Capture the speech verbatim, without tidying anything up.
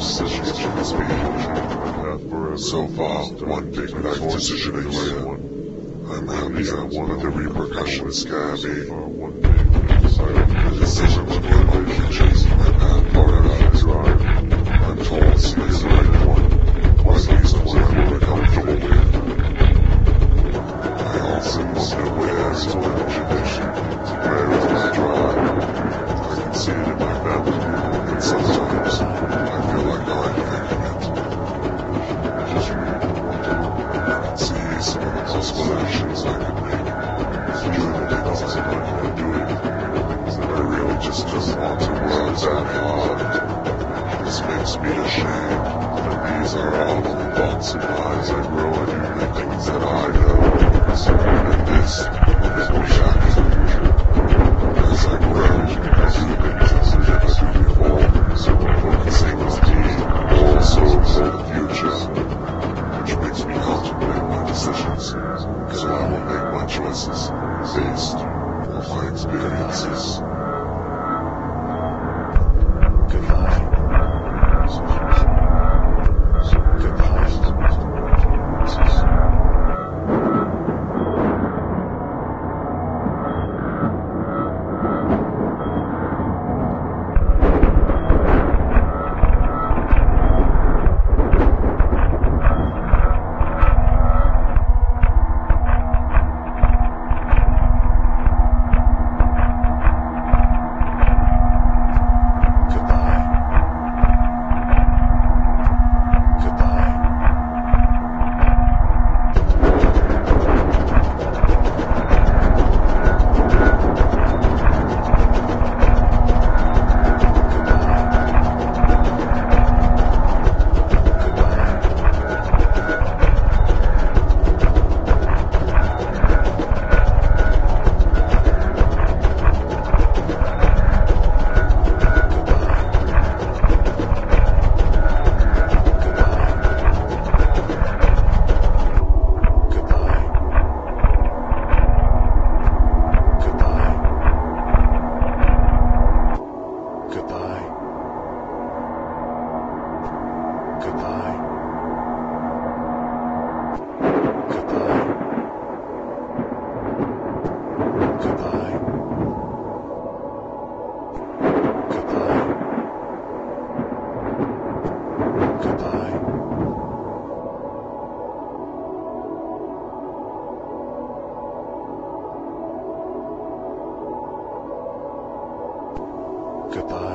decisions must be. So far, one big life decision a year. I'm happier when the repercussions scare me. The decision to build my future, my path forward. I'm told it's the right one, or at least one I'm more comfortable with. I also wonder where is my motivation, where is my drive. I can see it in my family, and sometimes I feel like I'm faking it. I can see some of the possible actions I could make, doing the things I might not doing. I really just don't want to work that hard. This makes me ashamed, but these are all of the thoughts and lies I grow into the things that I know. And this is what happens. As I grow, I do things as if I do before, so focusing on me, also for the future, which makes me contemplate my decisions, so I will make my choices based on my experiences. Goodbye. Goodbye.